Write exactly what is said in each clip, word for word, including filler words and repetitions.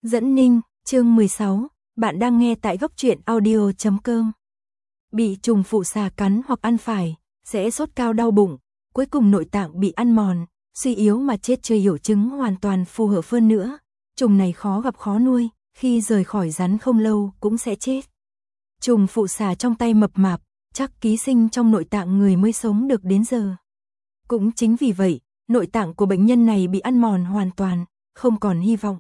Dẫn Ninh, chương mười sáu, bạn đang nghe tại góc truyện audio chấm com. Bị trùng phụ xà cắn hoặc ăn phải, sẽ sốt cao đau bụng, cuối cùng nội tạng bị ăn mòn, suy yếu mà chết. Chơi hiểu chứng hoàn toàn phù hợp hơn nữa. Trùng này khó gặp khó nuôi, khi rời khỏi rắn không lâu cũng sẽ chết. Trùng phụ xà trong tay mập mạp, chắc ký sinh trong nội tạng người mới sống được đến giờ. Cũng chính vì vậy, nội tạng của bệnh nhân này bị ăn mòn hoàn toàn, không còn hy vọng.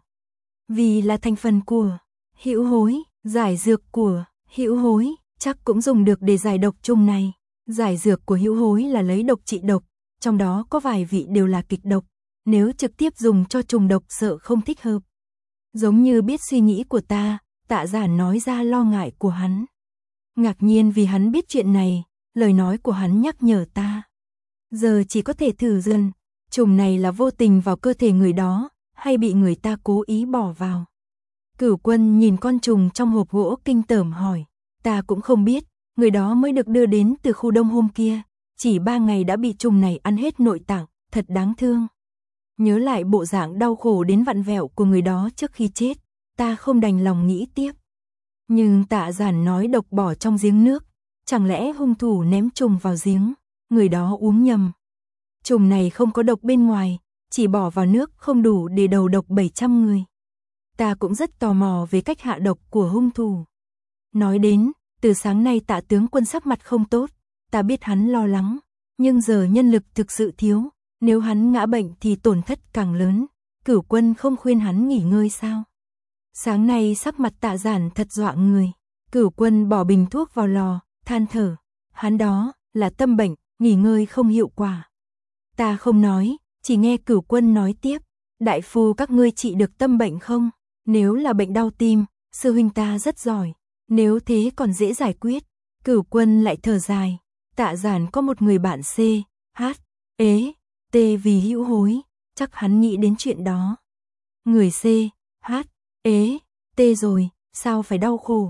Vì là thành phần của hữu hối, giải dược của hữu hối chắc cũng dùng được để giải độc trùng này. Giải dược của hữu hối là lấy độc trị độc, trong đó có vài vị đều là kịch độc, nếu trực tiếp dùng cho trùng độc sợ không thích hợp. Giống như biết suy nghĩ của ta, Tạ Giản nói ra lo ngại của hắn. Ngạc nhiên vì hắn biết chuyện này, lời nói của hắn nhắc nhở ta. Giờ chỉ có thể thử dần, trùng này là vô tình vào cơ thể người đó, hay bị người ta cố ý bỏ vào. Cửu Quân nhìn con trùng trong hộp gỗ kinh tởm hỏi, ta cũng không biết, người đó mới được đưa đến từ khu đông hôm kia, chỉ ba ngày đã bị trùng này ăn hết nội tạng, thật đáng thương. Nhớ lại bộ dạng đau khổ đến vặn vẹo của người đó trước khi chết, ta không đành lòng nghĩ tiếp. Nhưng Tạ Giản nói độc bỏ trong giếng nước, chẳng lẽ hung thủ ném trùng vào giếng, người đó uống nhầm. Trùng này không có độc bên ngoài, chỉ bỏ vào nước không đủ để đầu độc bảy trăm người. Ta cũng rất tò mò về cách hạ độc của hung thủ. Nói đến, từ sáng nay Tạ tướng quân sắc mặt không tốt, ta biết hắn lo lắng, nhưng giờ nhân lực thực sự thiếu, nếu hắn ngã bệnh thì tổn thất càng lớn. Cửu Quân không khuyên hắn nghỉ ngơi sao? Sáng nay sắc mặt Tạ Giản thật dọa người. Cửu Quân bỏ bình thuốc vào lò, than thở, hắn đó là tâm bệnh, nghỉ ngơi không hiệu quả. Ta không nói, chỉ nghe Cửu Quân nói tiếp, đại phu các ngươi trị được tâm bệnh không? Nếu là bệnh đau tim, sư huynh ta rất giỏi, nếu thế còn dễ giải quyết. Cửu Quân lại thở dài, Tạ Giản có một người bạn C, H, ế, T vì hữu hối, chắc hắn nghĩ đến chuyện đó. Người C, H, ế, T rồi, sao phải đau khổ?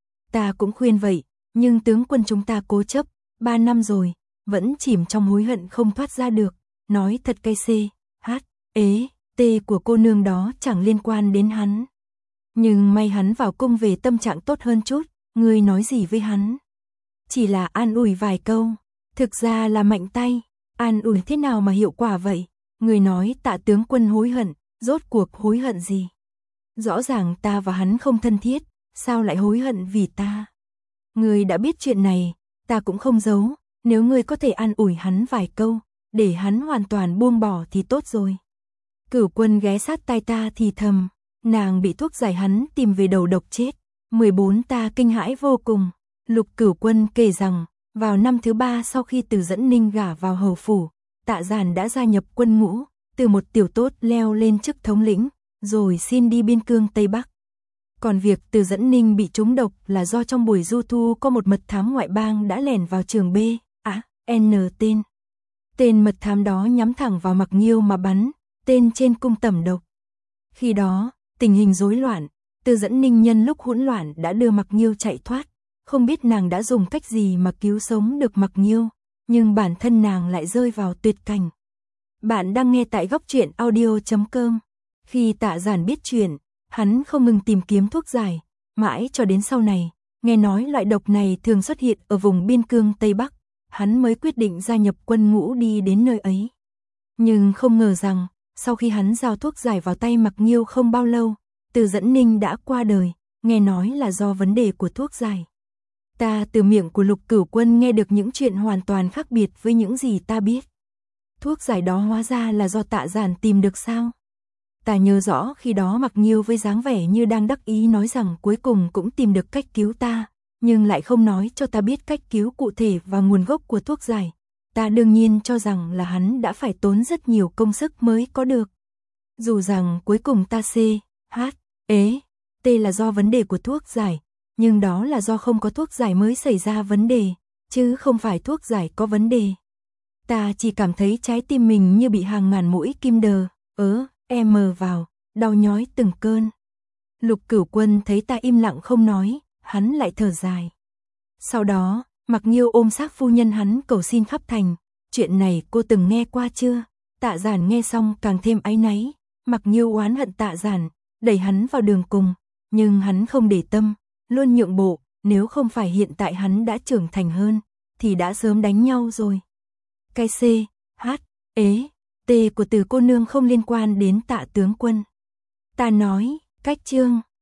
Ta cũng khuyên vậy, nhưng tướng quân chúng ta cố chấp, ba năm rồi, vẫn chìm trong hối hận không thoát ra được. Nói thật cây C, H, ế, T của cô nương đó chẳng liên quan đến hắn. Nhưng may hắn vào cung về tâm trạng tốt hơn chút, ngươi nói gì với hắn? Chỉ là an ủi vài câu, thực ra là mạnh tay, an ủi thế nào mà hiệu quả vậy? Ngươi nói Tạ tướng quân hối hận, rốt cuộc hối hận gì? Rõ ràng ta và hắn không thân thiết, sao lại hối hận vì ta? Ngươi đã biết chuyện này, ta cũng không giấu, nếu ngươi có thể an ủi hắn vài câu, để hắn hoàn toàn buông bỏ thì tốt rồi. Cửu Quân ghé sát tai ta thì thầm, nàng bị thuốc giải hắn tìm về đầu độc chết. mười bốn Ta kinh hãi vô cùng. Lục Cửu Quân kể rằng, vào năm thứ ba sau khi Từ Dẫn Ninh gả vào hầu phủ, Tạ Giản đã gia nhập quân ngũ, từ một tiểu tốt leo lên chức thống lĩnh, rồi xin đi biên cương Tây Bắc. Còn việc Từ Dẫn Ninh bị trúng độc là do trong buổi du thu có một mật thám ngoại bang đã lẻn vào trường B, à, N tên. Tên mật thám đó nhắm thẳng vào Mặc Nghiêu mà bắn, tên trên cung tẩm độc. Khi đó, tình hình rối loạn, Từ Dẫn Ninh nhân lúc hỗn loạn đã đưa Mặc Nghiêu chạy thoát, không biết nàng đã dùng cách gì mà cứu sống được Mặc Nghiêu, nhưng bản thân nàng lại rơi vào tuyệt cảnh. Bạn đang nghe tại góc truyện audio chấm com. Khi Tạ Giản biết chuyện, hắn không ngừng tìm kiếm thuốc giải, mãi cho đến sau này, nghe nói loại độc này thường xuất hiện ở vùng biên cương Tây Bắc, hắn mới quyết định gia nhập quân ngũ đi đến nơi ấy. Nhưng không ngờ rằng, sau khi hắn giao thuốc giải vào tay Mặc Nghiêu không bao lâu, Từ Dẫn Ninh đã qua đời, nghe nói là do vấn đề của thuốc giải. Ta từ miệng của Lục Cửu Quân nghe được những chuyện hoàn toàn khác biệt với những gì ta biết. Thuốc giải đó hóa ra là do Tạ Giản tìm được sao? Ta nhớ rõ khi đó Mặc Nghiêu với dáng vẻ như đang đắc ý nói rằng cuối cùng cũng tìm được cách cứu ta, nhưng lại không nói cho ta biết cách cứu cụ thể và nguồn gốc của thuốc giải. Ta đương nhiên cho rằng là hắn đã phải tốn rất nhiều công sức mới có được. Dù rằng cuối cùng ta C, H, ế, T là do vấn đề của thuốc giải, nhưng đó là do không có thuốc giải mới xảy ra vấn đề, chứ không phải thuốc giải có vấn đề. Ta chỉ cảm thấy trái tim mình như bị hàng ngàn mũi kim đờ, ớ, em mờ vào, đau nhói từng cơn. Lục Cửu Quân thấy ta im lặng không nói, hắn lại thở dài. Sau đó, Mặc Nghiêu ôm xác phu nhân hắn cầu xin khắp thành, chuyện này cô từng nghe qua chưa? Tạ Giản nghe xong càng thêm áy náy, Mặc Nghiêu oán hận Tạ Giản, đẩy hắn vào đường cùng, nhưng hắn không để tâm, luôn nhượng bộ, nếu không phải hiện tại hắn đã trưởng thành hơn, thì đã sớm đánh nhau rồi. Cái C, H, ế, T của Từ cô nương không liên quan đến Tạ tướng quân. Ta nói, cách chương